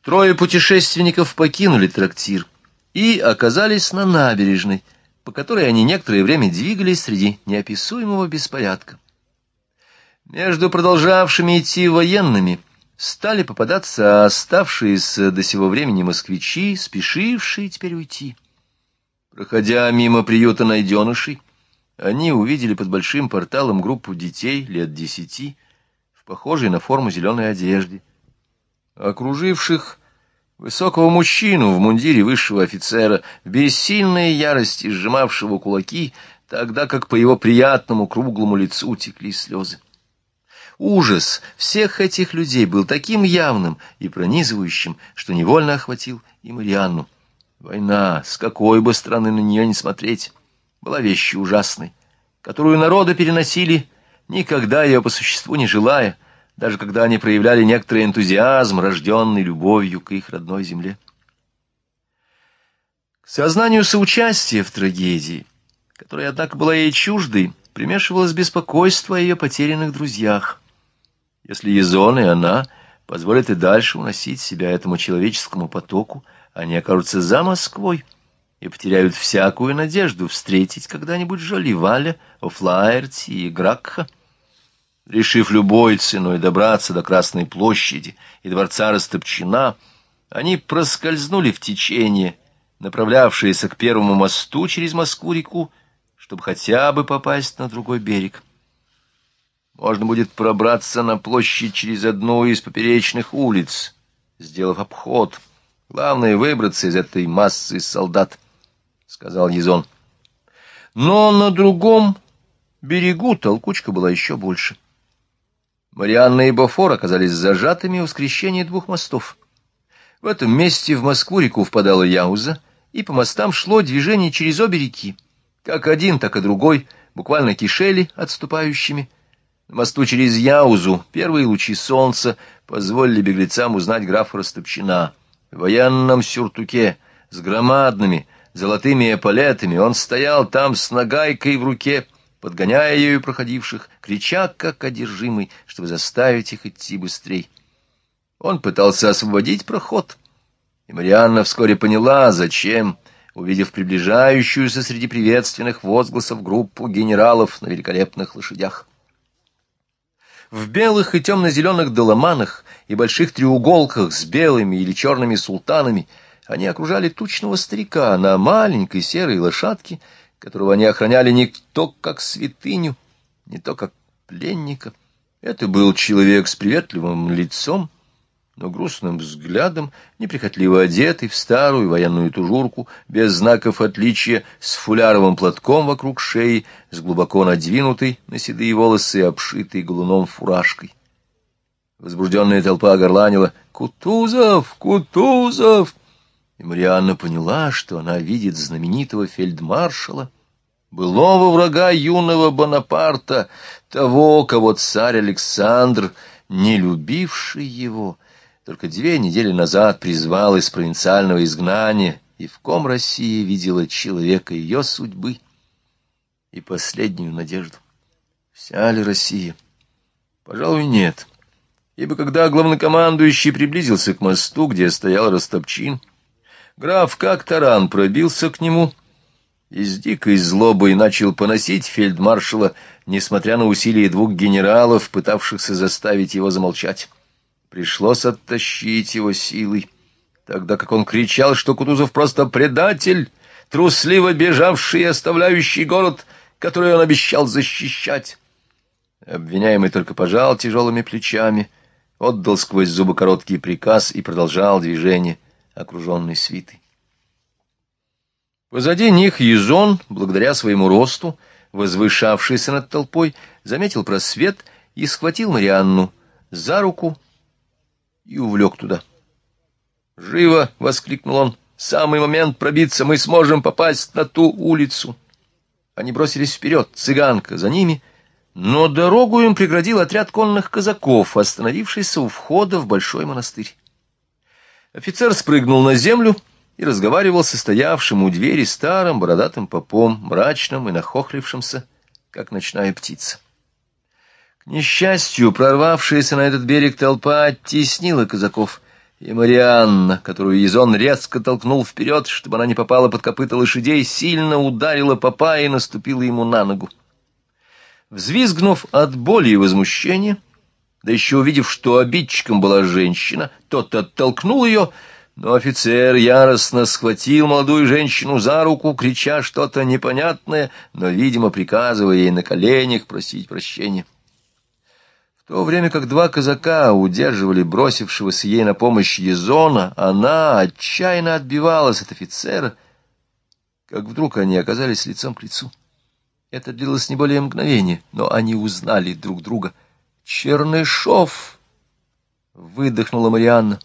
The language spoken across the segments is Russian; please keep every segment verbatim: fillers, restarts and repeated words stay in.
Трое путешественников покинули трактир и оказались на набережной, по которой они некоторое время двигались среди неописуемого беспорядка. Между продолжавшими идти военными стали попадаться оставшиеся до сего времени москвичи, спешившие теперь уйти. Проходя мимо приюта найденышей, они увидели под большим порталом группу детей лет десяти в похожей на форму зеленой одежде, окруживших высокого мужчину в мундире высшего офицера, в бессильной ярости сжимавшего кулаки, тогда как по его приятному круглому лицу текли слезы. Ужас всех этих людей был таким явным и пронизывающим, что невольно охватил и Марианну. Война, с какой бы стороны на нее не смотреть, была вещью ужасной, которую народы переносили, никогда ее по существу не желая, даже когда они проявляли некоторый энтузиазм, рожденный любовью к их родной земле. К сознанию соучастия в трагедии, которая, однако, была ей чуждой, примешивалось беспокойство о ее потерянных друзьях. Если Язон и она позволят и дальше уносить себя этому человеческому потоку, они окажутся за Москвой и потеряют всякую надежду встретить когда-нибудь Жолли-Валя, Офлаэрти и Гракха. Решив любой ценой добраться до Красной площади и дворца Растопчина, они проскользнули в течение, направлявшееся к первому мосту через Москву-реку, чтобы хотя бы попасть на другой берег. Можно будет пробраться на площадь через одну из поперечных улиц, сделав обход. Главное — выбраться из этой массы солдат, — сказал Язон. Но на другом берегу толкучка была еще больше. Марианна и Бофор оказались зажатыми у скрещения двух мостов. В этом месте в Москву-реку впадала Яуза, и по мостам шло движение через обе реки. Как один, так и другой буквально кишели отступающими. На мосту через Яузу первые лучи солнца позволили беглецам узнать графа Растопчина. В военном сюртуке с громадными золотыми эполетами он стоял там с нагайкой в руке, подгоняя ею проходивших, крича как одержимый, чтобы заставить их идти быстрей. Он пытался освободить проход, и Марианна вскоре поняла, зачем, увидев приближающуюся среди приветственных возгласов группу генералов на великолепных лошадях. В белых и темно-зеленых доломанах и больших треуголках с белыми или черными султанами они окружали тучного старика на маленькой серой лошадке, которого они охраняли не то как святыню, не то как пленника. Это был человек с приветливым лицом, но грустным взглядом, неприхотливо одетый в старую военную тужурку, без знаков отличия, с фуляровым платком вокруг шеи, с глубоко надвинутой на седые волосы и обшитой галуном фуражкой. Возбужденная толпа горланила «Кутузов! Кутузов!» И Марианна поняла, что она видит знаменитого фельдмаршала, былого врага юного Бонапарта, того, кого царь Александр, не любивший его, только две недели назад призвал из провинциального изгнания, и в ком Россия видела человека ее судьбы и последнюю надежду. Вся ли Россия? Пожалуй, нет. Ибо когда главнокомандующий приблизился к мосту, где стоял Растопчин, граф как таран пробился к нему и с дикой злобой начал поносить фельдмаршала, несмотря на усилия двух генералов, пытавшихся заставить его замолчать. Пришлось оттащить его силой, тогда как он кричал, что Кутузов просто предатель, трусливо бежавший и оставляющий город, который он обещал защищать. Обвиняемый только пожал тяжелыми плечами, отдал сквозь зубы короткий приказ и продолжал движение, окруженный свитой. Позади них Язон, благодаря своему росту, возвышавшийся над толпой, заметил просвет и схватил Марианну за руку и увлек туда. «Живо!» — воскликнул он. «Самый момент пробиться, мы сможем попасть на ту улицу!» Они бросились вперед, цыганка за ними, но дорогу им преградил отряд конных казаков, остановившийся у входа в большой монастырь. Офицер спрыгнул на землю и разговаривал со стоявшим у двери старым бородатым попом, мрачным и нахохлившимся, как ночная птица. К несчастью, прорвавшаяся на этот берег толпа оттеснила казаков, и Марианна, которую Язон резко толкнул вперед, чтобы она не попала под копыта лошадей, сильно ударила попа и наступила ему на ногу. Взвизгнув от боли и возмущения, да еще увидев, что обидчиком была женщина, тот оттолкнул ее, но офицер яростно схватил молодую женщину за руку, крича что-то непонятное, но, видимо, приказывая ей на коленях просить прощения. В то время как два казака удерживали бросившегося ей на помощь Язона, она отчаянно отбивалась от офицера, как вдруг они оказались лицом к лицу. Это длилось не более мгновения, но они узнали друг друга. «Чернышов!» — выдохнула Марианна.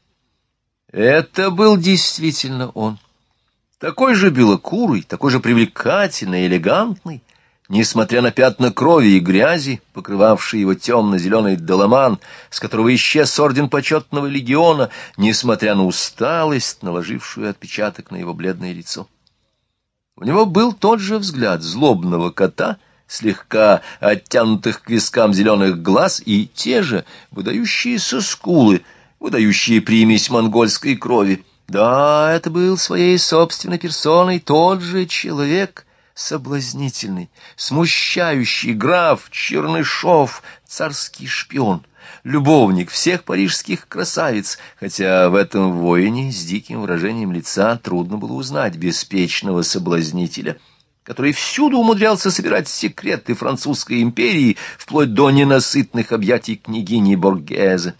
Это был действительно он. Такой же белокурый, такой же привлекательный, элегантный, несмотря на пятна крови и грязи, покрывавшие его темно-зеленый доломан, с которого исчез орден почетного легиона, несмотря на усталость, наложившую отпечаток на его бледное лицо. У него был тот же взгляд злобного кота, слегка оттянутых к вискам зеленых глаз, и те же выдающиеся скулы, выдающие примесь монгольской крови. Да, это был своей собственной персоной тот же человек, соблазнительный, смущающий граф Чернышов, царский шпион, любовник всех парижских красавиц, хотя в этом воине с диким выражением лица трудно было узнать беспечного соблазнителя, который всюду умудрялся собирать секреты французской империи вплоть до ненасытных объятий княгини Боргезе.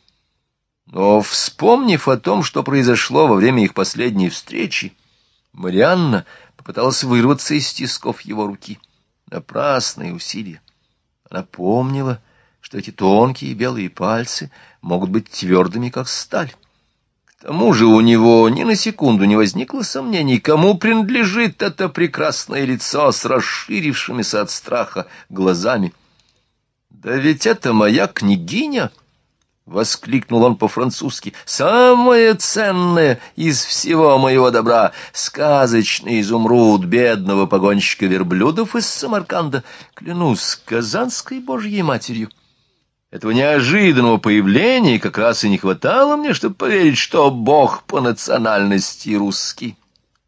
Но, вспомнив о том, что произошло во время их последней встречи, Марианна попыталась вырваться из тисков его руки. Напрасные усилия. Она помнила, что эти тонкие белые пальцы могут быть твердыми, как сталь. К тому же у него ни на секунду не возникло сомнений, кому принадлежит это прекрасное лицо с расширившимися от страха глазами. «Да ведь это моя княгиня!» — воскликнул он по-французски. «Самое ценное из всего моего добра — сказочный изумруд бедного погонщика верблюдов из Самарканда. Клянусь Казанской Божьей Матерью. Этого неожиданного появления как раз и не хватало мне, чтобы поверить, что Бог по национальности русский».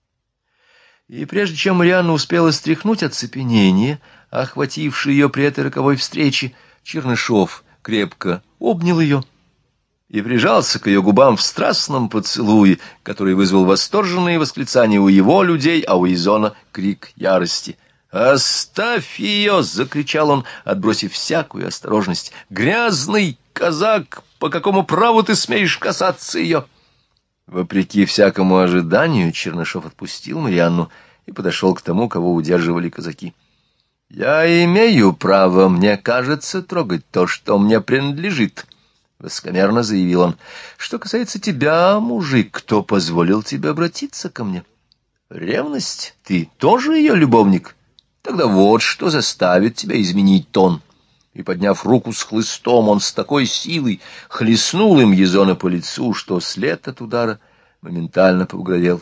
И прежде чем Марианна успела стряхнуть оцепенение, охватившее ее при этой роковой встрече, Чернышов крепко обнял ее и прижался к ее губам в страстном поцелуе, который вызвал восторженные восклицания у его людей, а у Язона крик ярости. «Оставь ее!» — закричал он, отбросив всякую осторожность. «Грязный казак! По какому праву ты смеешь касаться ее?» Вопреки всякому ожиданию, Чернышов отпустил Марианну и подошел к тому, кого удерживали казаки. «Я имею право, мне кажется, трогать то, что мне принадлежит», — высокомерно заявил он. «Что касается тебя, мужик, кто позволил тебе обратиться ко мне? Ревность? Ты тоже ее любовник? Тогда вот что заставит тебя изменить тон». И, подняв руку с хлыстом, он с такой силой хлестнул им Язона по лицу, что след от удара моментально побагровел.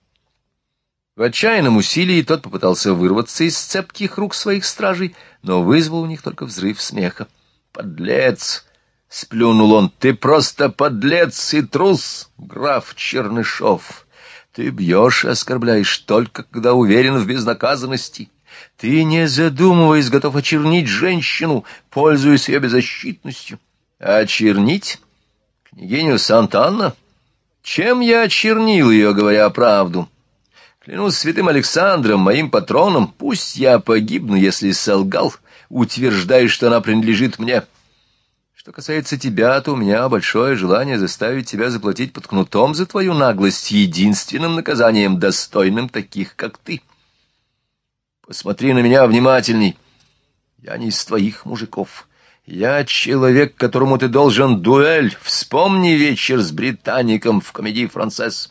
В отчаянном усилии тот попытался вырваться из цепких рук своих стражей, но вызвал у них только взрыв смеха. «Подлец!» — сплюнул он. «Ты просто подлец и трус, граф Чернышов! Ты бьешь и оскорбляешь только, когда уверен в безнаказанности. Ты, не задумываясь, готов очернить женщину, пользуясь ее беззащитностью. Очернить? Княгиню Санта-Анна? Чем я очернил ее, говоря правду? Клянусь святым Александром, моим патроном, пусть я погибну, если солгал, утверждая, что она принадлежит мне. Что касается тебя, то у меня большое желание заставить тебя заплатить под кнутом за твою наглость единственным наказанием, достойным таких, как ты. Посмотри на меня внимательней. Я не из твоих мужиков. Я человек, которому ты должен дуэль. Вспомни вечер с британником в комедии «Францесс».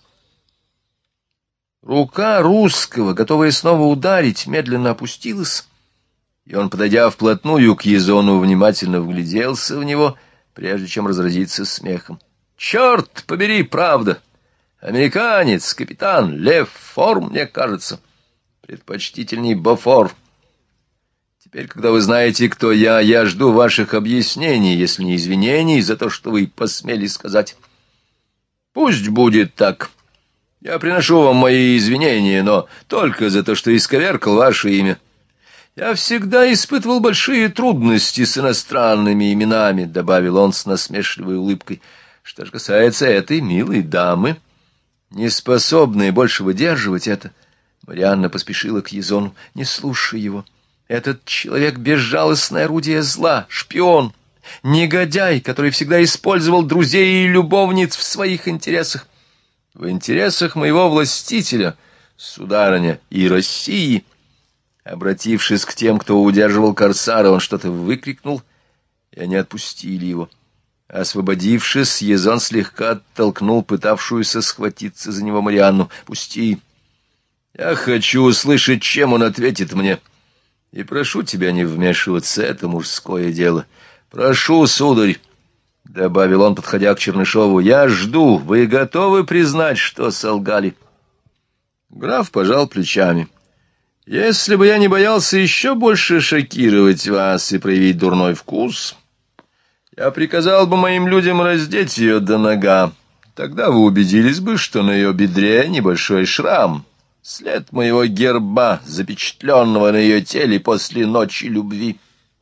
Рука русского, готовая снова ударить, медленно опустилась, и он, подойдя вплотную к Язону, внимательно вгляделся в него, прежде чем разразиться смехом. «Черт побери, правда! Американец, капитан, Лев Фор, мне кажется. Предпочтительней Бофор. Теперь, когда вы знаете, кто я, я жду ваших объяснений, если не извинений, за то, что вы посмели сказать». Пусть будет так. Я приношу вам мои извинения, но только за то, что исковеркал ваше имя. Я всегда испытывал большие трудности с иностранными именами, — добавил он с насмешливой улыбкой. Что же касается этой милой дамы, не способной больше выдерживать это, Марианна поспешила к Езону. Не слушай его. Этот человек — безжалостное орудие зла, шпион, негодяй, который всегда использовал друзей и любовниц в своих интересах. В интересах моего властителя, сударыня, и России. Обратившись к тем, кто удерживал корсара, он что-то выкрикнул, и они отпустили его. Освободившись, Езон слегка оттолкнул пытавшуюся схватиться за него Марианну. «Пусти! Я хочу услышать, чем он ответит мне. И прошу тебя не вмешиваться, это мужское дело. Прошу, сударь!» — добавил он, подходя к Чернышову. — Я жду. Вы готовы признать, что солгали? Граф пожал плечами. — Если бы я не боялся еще больше шокировать вас и проявить дурной вкус, я приказал бы моим людям раздеть ее до нога. Тогда вы убедились бы, что на ее бедре небольшой шрам, след моего герба, запечатленного на ее теле после ночи любви.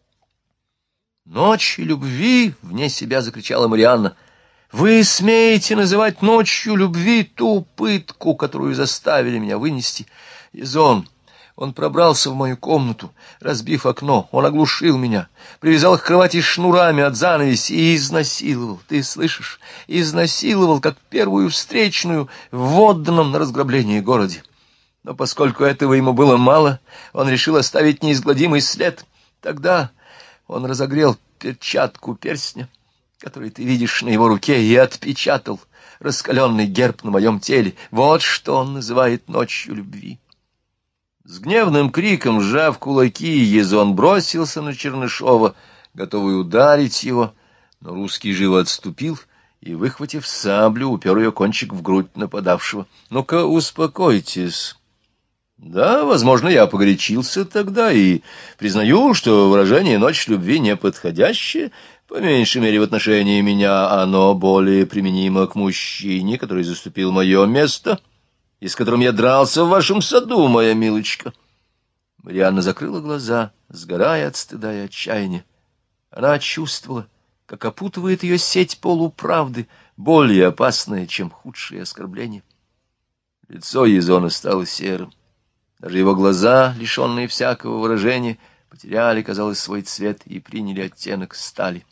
«Ночи любви!» — вне себя закричала Марианна. «Вы смеете называть ночью любви ту пытку, которую заставили меня вынести? Езон, он пробрался в мою комнату, разбив окно, он оглушил меня, привязал к кровати шнурами от занавеси и изнасиловал. Ты слышишь? Изнасиловал, как первую встречную в отданном на разграбление городе. Но поскольку этого ему было мало, он решил оставить неизгладимый след. Тогда он разогрел перчатку перстня, который ты видишь на его руке, и отпечатал раскаленный герб на моем теле. Вот что он называет ночью любви». С гневным криком, сжав кулаки, Езон бросился на Чернышова, готовый ударить его, но русский живо отступил и, выхватив саблю, упер ее кончик в грудь нападавшего. «Ну-ка, успокойтесь. Да, возможно, я погорячился тогда и признаю, что выражение «ночь любви» неподходящее, по меньшей мере в отношении меня оно более применимо к мужчине, который заступил мое место и с которым я дрался в вашем саду, моя милочка». Марианна закрыла глаза, сгорая от стыда и отчаяния. Она чувствовала, как опутывает ее сеть полуправды, более опасная, чем худшие оскорбления. Лицо Езона стало серым. Даже его глаза, лишенные всякого выражения, потеряли, казалось, свой цвет и приняли оттенок стали.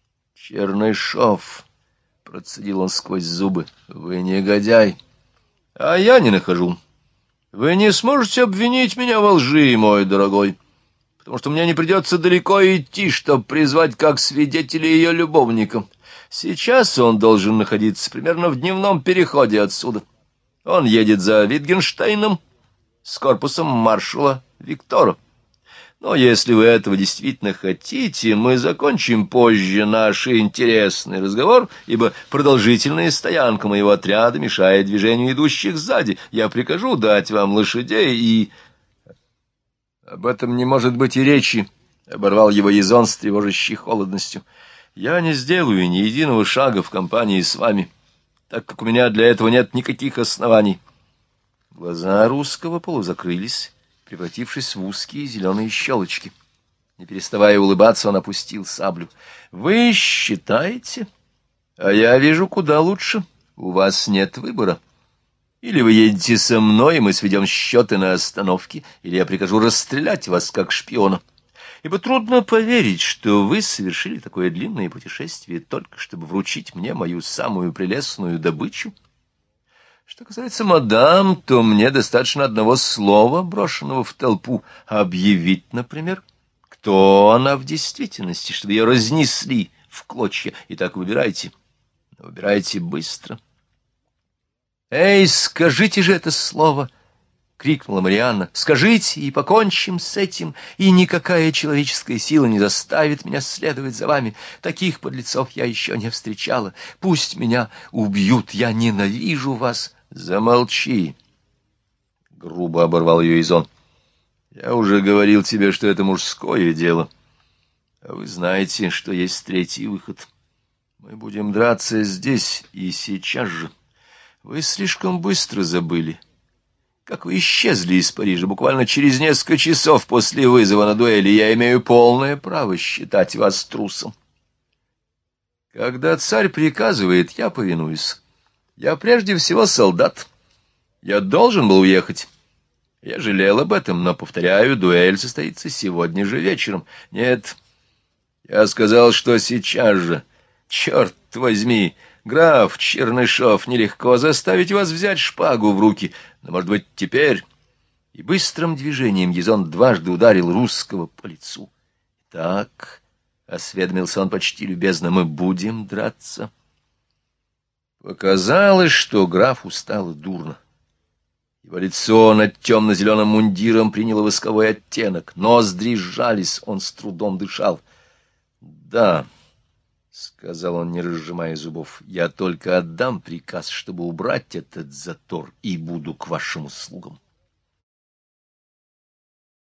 «Чернышов», — процедил он сквозь зубы, — «вы негодяй, а я не нахожу. Вы не сможете обвинить меня во лжи, мой дорогой, потому что мне не придется далеко идти, чтобы призвать как свидетеля ее любовника. Сейчас он должен находиться примерно в дневном переходе отсюда. Он едет за Витгенштейном с корпусом маршала Виктора. Но если вы этого действительно хотите, мы закончим позже наш интересный разговор, ибо продолжительная стоянка моего отряда мешает движению идущих сзади. Я прикажу дать вам лошадей и... — Об этом не может быть и речи, — оборвал его Езон с тревожащей холодностью. — Я не сделаю ни единого шага в компании с вами, так как у меня для этого нет никаких оснований. Глаза русского полузакрылись, превратившись в узкие зеленые щелочки. Не переставая улыбаться, он опустил саблю. — Вы считаете? А я вижу куда лучше. У вас нет выбора. Или вы едете со мной, и мы сведем счеты на остановке, или я прикажу расстрелять вас как шпиона. Ибо трудно поверить, что вы совершили такое длинное путешествие только чтобы вручить мне мою самую прелестную добычу. Что касается мадам, то мне достаточно одного слова, брошенного в толпу, объявить, например, кто она в действительности, чтобы ее разнесли в клочья. Итак, выбирайте. Выбирайте быстро. «Эй, скажите же это слово!» — крикнула Марианна. «Скажите, и покончим с этим, и никакая человеческая сила не заставит меня следовать за вами. Таких подлецов я еще не встречала. Пусть меня убьют, я ненавижу вас». «Замолчи!» — грубо оборвал ее Езон. «Я уже говорил тебе, что это мужское дело. А вы знаете, что есть третий выход. Мы будем драться здесь и сейчас же. Вы слишком быстро забыли, как вы исчезли из Парижа буквально через несколько часов после вызова на дуэли. Я имею полное право считать вас трусом. Когда царь приказывает, я повинуюсь. Я прежде всего солдат. Я должен был уехать. Я жалел об этом, но, повторяю, дуэль состоится сегодня же вечером. Нет, я сказал, что сейчас же. Черт возьми, граф Чернышов, нелегко заставить вас взять шпагу в руки. Но, может быть, теперь... И быстрым движением Язон дважды ударил русского по лицу. Так, осведомился он почти любезно, мы будем драться. Показалось, что графу стало дурно. Его лицо над темно-зеленым мундиром приняло восковой оттенок. Ноздри сжались, он с трудом дышал. — Да, — сказал он, не разжимая зубов, — я только отдам приказ, чтобы убрать этот затор, и буду к вашим услугам.